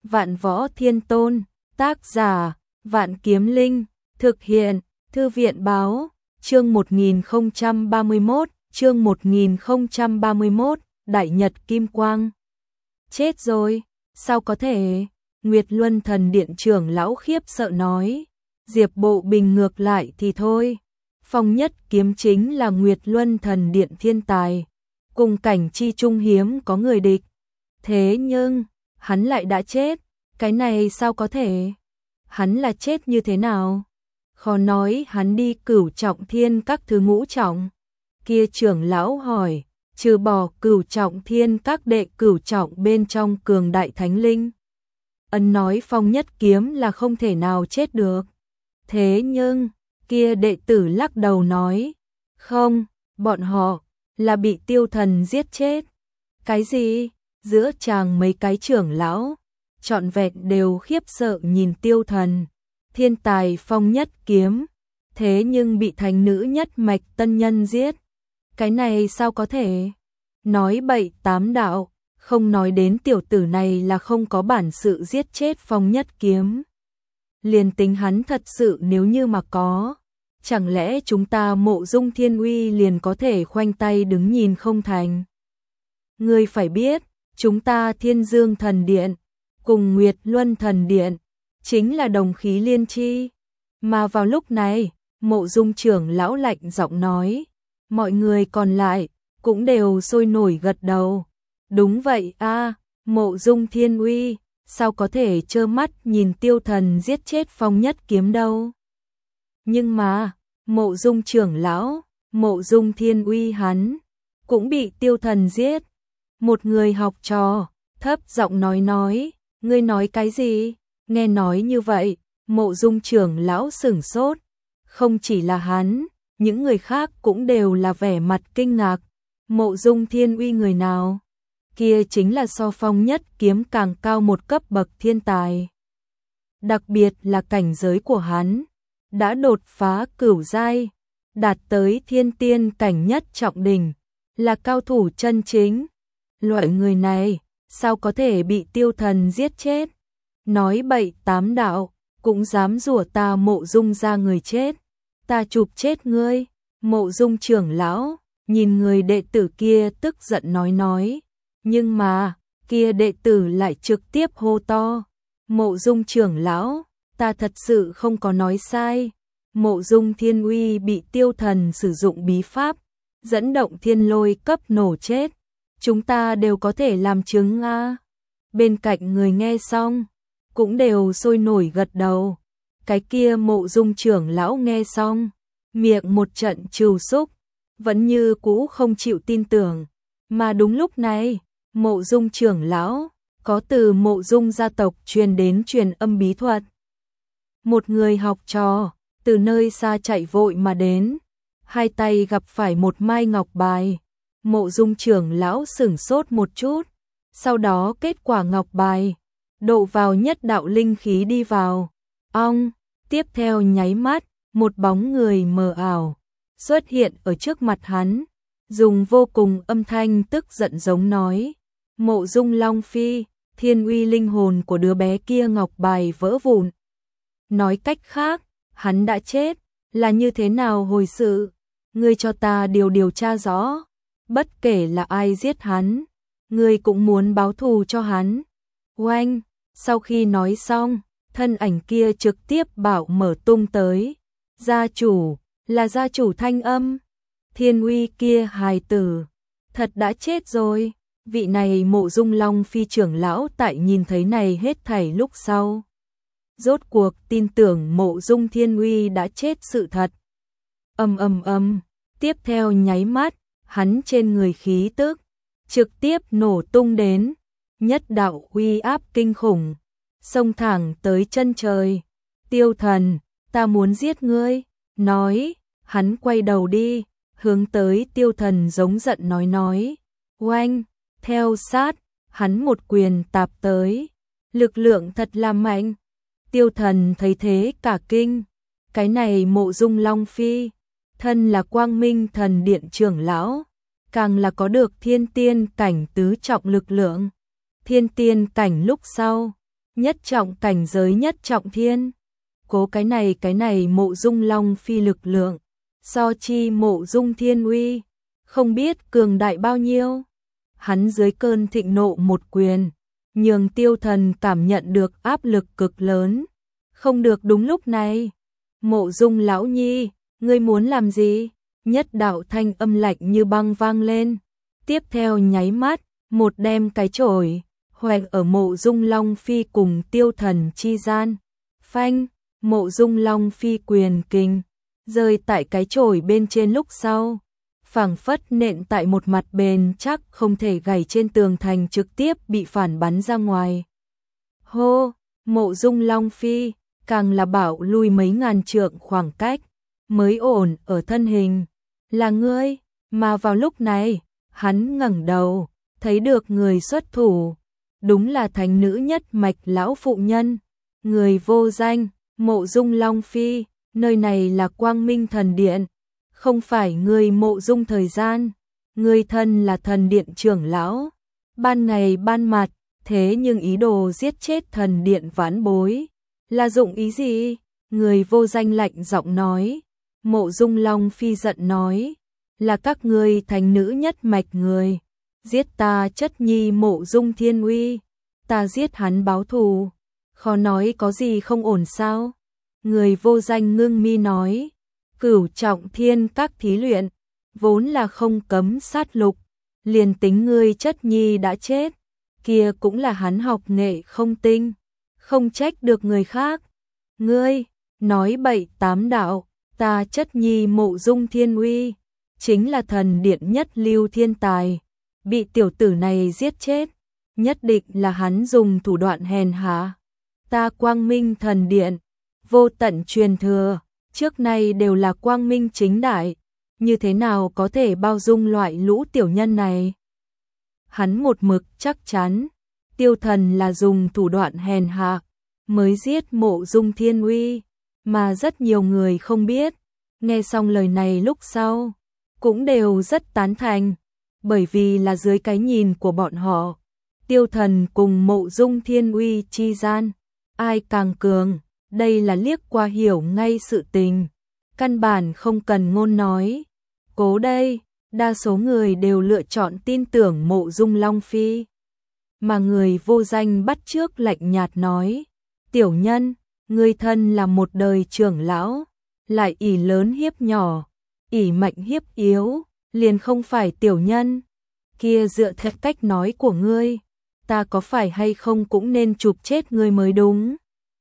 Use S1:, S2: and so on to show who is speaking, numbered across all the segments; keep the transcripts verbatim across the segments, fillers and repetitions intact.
S1: Vạn Võ Thiên Tôn, tác giả, Vạn Kiếm Linh, thực hiện, Thư viện báo, chương một nghìn không trăm ba mươi mốt, chương một nghìn không trăm ba mươi mốt, Đại Nhật Kim Quang. Chết rồi, sao có thể? Nguyệt Luân Thần Điện trưởng lão khiếp sợ nói. Diệp Bộ Bình ngược lại thì thôi. Phong Nhất Kiếm chính là Nguyệt Luân Thần Điện thiên tài, cùng cảnh chi trung hiếm có người địch. Thế nhưng, hắn lại đã chết, cái này sao có thể? Hắn là chết như thế nào? Khó nói hắn đi Cửu Trọng Thiên các thứ ngũ trọng. Kia trưởng lão hỏi, trừ bỏ Cửu Trọng Thiên các đệ cửu trọng bên trong cường đại thánh linh. Ân nói Phong Nhất Kiếm là không thể nào chết được. Thế nhưng, kia đệ tử lắc đầu nói, không, bọn họ là bị tiêu thần giết chết. Cái gì? Giữa chàng mấy cái trưởng lão trọn vẹn đều khiếp sợ nhìn tiêu thần, thiên tài Phong Nhất Kiếm, thế nhưng bị thánh nữ nhất mạch tân nhân giết. Cái này sao có thể? Nói bậy tám đạo, không nói đến tiểu tử này là không có bản sự giết chết Phong Nhất Kiếm. Liền tính hắn thật sự nếu như mà có, chẳng lẽ chúng ta Mộ Dung Thiên Uy liền có thể khoanh tay đứng nhìn không thành? Ngươi phải biết, chúng ta Thiên Dương Thần Điện cùng Nguyệt Luân Thần Điện chính là đồng khí liên chi. Mà vào lúc này, Mộ Dung trưởng lão lạnh giọng nói, mọi người còn lại cũng đều sôi nổi gật đầu. Đúng vậy a, Mộ Dung Thiên Uy, sao có thể trơ mắt nhìn tiêu thần giết chết Phong Nhất Kiếm đâu? Nhưng mà, Mộ Dung trưởng lão, Mộ Dung Thiên Uy hắn cũng bị tiêu thần giết. Một người học trò thấp giọng nói nói, ngươi nói cái gì? Nghe nói như vậy, Mộ Dung trưởng lão sửng sốt. Không chỉ là hắn, những người khác cũng đều là vẻ mặt kinh ngạc. Mộ Dung Thiên Uy người nào? Kia chính là so Phong Nhất Kiếm càng cao một cấp bậc thiên tài. Đặc biệt là cảnh giới của hắn đã đột phá cửu giai, đạt tới thiên tiên cảnh nhất trọng đỉnh, là cao thủ chân chính. Loại người này, sao có thể bị tiêu thần giết chết? Nói bậy tám đạo, cũng dám rủa ta Mộ Dung ra người chết. Ta chụp chết ngươi. Mộ Dung trưởng lão nhìn người đệ tử kia tức giận nói nói. Nhưng mà, kia đệ tử lại trực tiếp hô to. Mộ Dung trưởng lão, ta thật sự không có nói sai. Mộ Dung Thiên Uy bị tiêu thần sử dụng bí pháp, dẫn động thiên lôi cấp nổ chết. Chúng ta đều có thể làm chứng a. Bên cạnh người nghe xong, cũng đều sôi nổi gật đầu. Cái kia Mộ Dung trưởng lão nghe xong, miệng một trận trừu xúc, vẫn như cũ không chịu tin tưởng. Mà đúng lúc này, Mộ Dung trưởng lão có từ Mộ Dung gia tộc truyền đến truyền âm bí thuật. Một người học trò từ nơi xa chạy vội mà đến, hai tay gặp phải một mai ngọc bài. Mộ Dung trưởng lão sửng sốt một chút, sau đó kết quả ngọc bài độ vào nhất đạo linh khí đi vào. Ong, tiếp theo nháy mắt, một bóng người mờ ảo xuất hiện ở trước mặt hắn, dùng vô cùng âm thanh tức giận giống nói, Mộ Dung Long Phi, thiên uy linh hồn của đứa bé kia ngọc bài vỡ vụn. Nói cách khác, hắn đã chết, là như thế nào hồi sự? Ngươi cho ta điều điều tra rõ. Bất kể là ai giết hắn, ngươi cũng muốn báo thù cho hắn. Oanh, sau khi nói xong, thân ảnh kia trực tiếp bảo mở tung tới. Gia chủ, là gia chủ thanh âm. Thiên uy kia hài tử, thật đã chết rồi. Vị này Mộ Dung Long Phi trưởng lão tại nhìn thấy này hết thảy lúc sau, rốt cuộc tin tưởng Mộ Dung Thiên Uy đã chết sự thật. Ầm ầm ầm, tiếp theo nháy mắt, hắn trên người khí tức trực tiếp nổ tung đến, nhất đạo uy áp kinh khủng, xông thẳng tới chân trời. Tiêu thần, ta muốn giết ngươi. Nói, hắn quay đầu đi, hướng tới tiêu thần giống giận nói nói. Oanh, theo sát, hắn một quyền tạp tới, lực lượng thật là mạnh. Tiêu thần thấy thế cả kinh, cái này Mộ Dung Long Phi, thân là Quang Minh Thần Điện trưởng lão, càng là có được thiên tiên cảnh tứ trọng lực lượng. Thiên tiên cảnh lúc sau, nhất trọng cảnh giới nhất trọng thiên. Cố cái này cái này Mộ Dung Long Phi lực lượng, so chi Mộ Dung Thiên Uy, không biết cường đại bao nhiêu. Hắn dưới cơn thịnh nộ một quyền, nhường Tiêu Thần cảm nhận được áp lực cực lớn. Không được, đúng lúc này, Mộ Dung lão nhi, ngươi muốn làm gì? Nhất đạo thanh âm lạnh như băng vang lên. Tiếp theo nháy mắt, một đem cái chổi hoành ở Mộ Dung Long Phi cùng Tiêu Thần chi gian. Phanh, Mộ Dung Long Phi quyền kình rơi tại cái chổi bên trên lúc sau, phảng phất nện tại một mặt bền chắc không thể gảy trên tường thành, trực tiếp bị phản bắn ra ngoài. Hô, Mộ Dung Long Phi càng là bảo lui mấy ngàn trượng khoảng cách, mới ổn ở thân hình. Là ngươi, mà vào lúc này, hắn ngẩng đầu, thấy được người xuất thủ, đúng là thánh nữ nhất mạch lão phụ nhân, người vô danh, Mộ Dung Long Phi, nơi này là Quang Minh Thần Điện, không phải người Mộ Dung thời gian, người thân là thần điện trưởng lão, ban ngày ban mặt, thế nhưng ý đồ giết chết thần điện vãn bối, là dụng ý gì? Người vô danh lạnh giọng nói. Mộ Dung Long Phi giận nói, là các ngươi thánh nữ nhất mạch người, giết ta chất nhi Mộ Dung Thiên Uy, ta giết hắn báo thù, khó nói có gì không ổn sao? Người vô danh ngưng mi nói, cửu trọng thiên các thí luyện, vốn là không cấm sát lục, liền tính ngươi chất nhi đã chết, kia cũng là hắn học nghệ không tinh, không trách được người khác. Ngươi, nói bậy tám đạo, ta chất nhi Mộ Dung Thiên Uy, chính là thần điện nhất lưu thiên tài, bị tiểu tử này giết chết, nhất định là hắn dùng thủ đoạn hèn hạ. Ta Quang Minh Thần Điện, vô tận truyền thừa, trước nay đều là quang minh chính đại, như thế nào có thể bao dung loại lũ tiểu nhân này? Hắn một mực chắc chắn, Tiêu Thần là dùng thủ đoạn hèn hạ mới giết Mộ Dung Thiên Uy, mà rất nhiều người không biết. Nghe xong lời này lúc sau, cũng đều rất tán thành, bởi vì là dưới cái nhìn của bọn họ, Tiêu Thần cùng Mộ Dung Thiên Uy chi gian, ai càng cường, đây là liếc qua hiểu ngay sự tình, căn bản không cần ngôn nói. Cố đây, đa số người đều lựa chọn tin tưởng Mộ Dung Long Phi, mà người vô danh bắt chước lạnh nhạt nói, tiểu nhân, ngươi thân là một đời trưởng lão, lại ỷ lớn hiếp nhỏ, ỷ mạnh hiếp yếu, liền không phải tiểu nhân. Kia dựa theo cách nói của ngươi, ta có phải hay không cũng nên chụp chết ngươi mới đúng.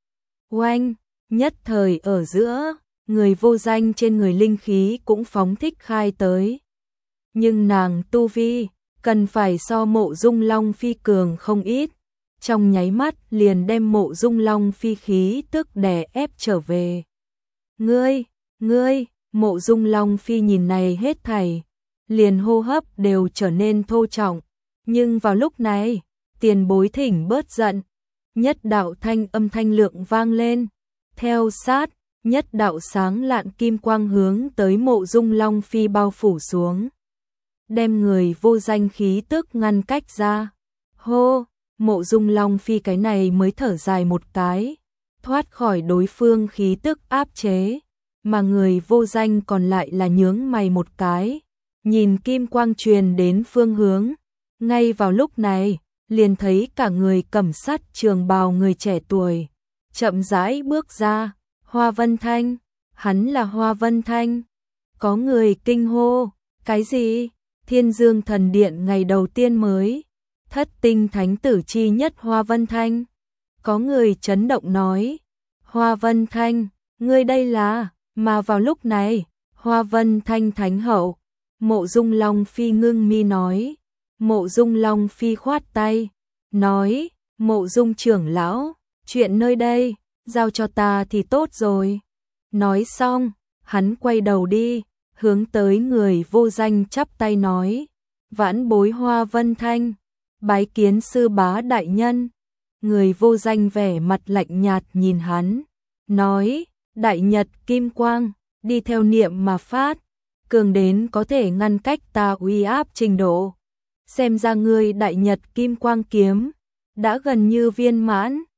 S1: Oanh, nhất thời ở giữa, người vô danh trên người linh khí cũng phóng thích khai tới. Nhưng nàng tu vi, cần phải so Mộ Dung Long Phi cường không ít, trong nháy mắt liền đem Mộ Dung Long Phi khí tức đè ép trở về. Ngươi, ngươi, Mộ Dung Long Phi nhìn này hết thảy, liền hô hấp đều trở nên thô trọng, nhưng vào lúc này, tiền bối thỉnh bớt giận, nhất đạo thanh âm thanh lượng vang lên, theo sát, nhất đạo sáng lạn kim quang hướng tới Mộ Dung Long Phi bao phủ xuống, đem người vô danh khí tức ngăn cách ra. Hô, Mộ Dung Long Phi cái này mới thở dài một cái, thoát khỏi đối phương khí tức áp chế, mà người vô danh còn lại là nhướng mày một cái, nhìn kim quang truyền đến phương hướng. Ngay vào lúc này, liền thấy cả người cẩm sắt trường bào người trẻ tuổi, chậm rãi bước ra, Hoa Vân Thanh, hắn là Hoa Vân Thanh. Có người kinh hô, cái gì? Thiên Dương Thần Điện ngày đầu tiên mới, thất tinh thánh tử chi nhất Hoa Vân Thanh. Có người chấn động nói, Hoa Vân Thanh, ngươi đây là, mà vào lúc này, Hoa Vân Thanh thánh hậu, Mộ Dung Long Phi ngưng mi nói, Mộ Dung Long Phi khoát tay, nói, Mộ Dung trưởng lão, chuyện nơi đây, giao cho ta thì tốt rồi. Nói xong, hắn quay đầu đi, hướng tới người vô danh chắp tay nói, vãn bối Hoa Vân Thanh, bái kiến sư bá đại nhân. Người vô danh vẻ mặt lạnh nhạt nhìn hắn, nói, đại nhật kim quang, đi theo niệm mà phát, cường đến có thể ngăn cách ta uy áp trình độ. Xem ra ngươi đại nhật kim quang kiếm, đã gần như viên mãn.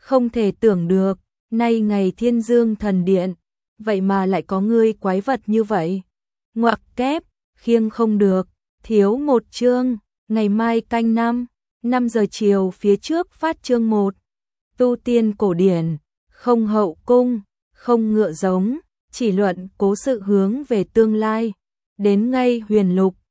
S1: Không thể tưởng được, nay ngày Thiên Dương Thần Điện, vậy mà lại có ngươi quái vật như vậy. Ngoặc kép, khiêng không được, thiếu một chương, ngày mai canh năm, năm giờ chiều phía trước phát chương một. Tu tiên cổ điển, không hậu cung, không ngựa giống, chỉ luận cố sự hướng về tương lai. Đến ngay huyền lục,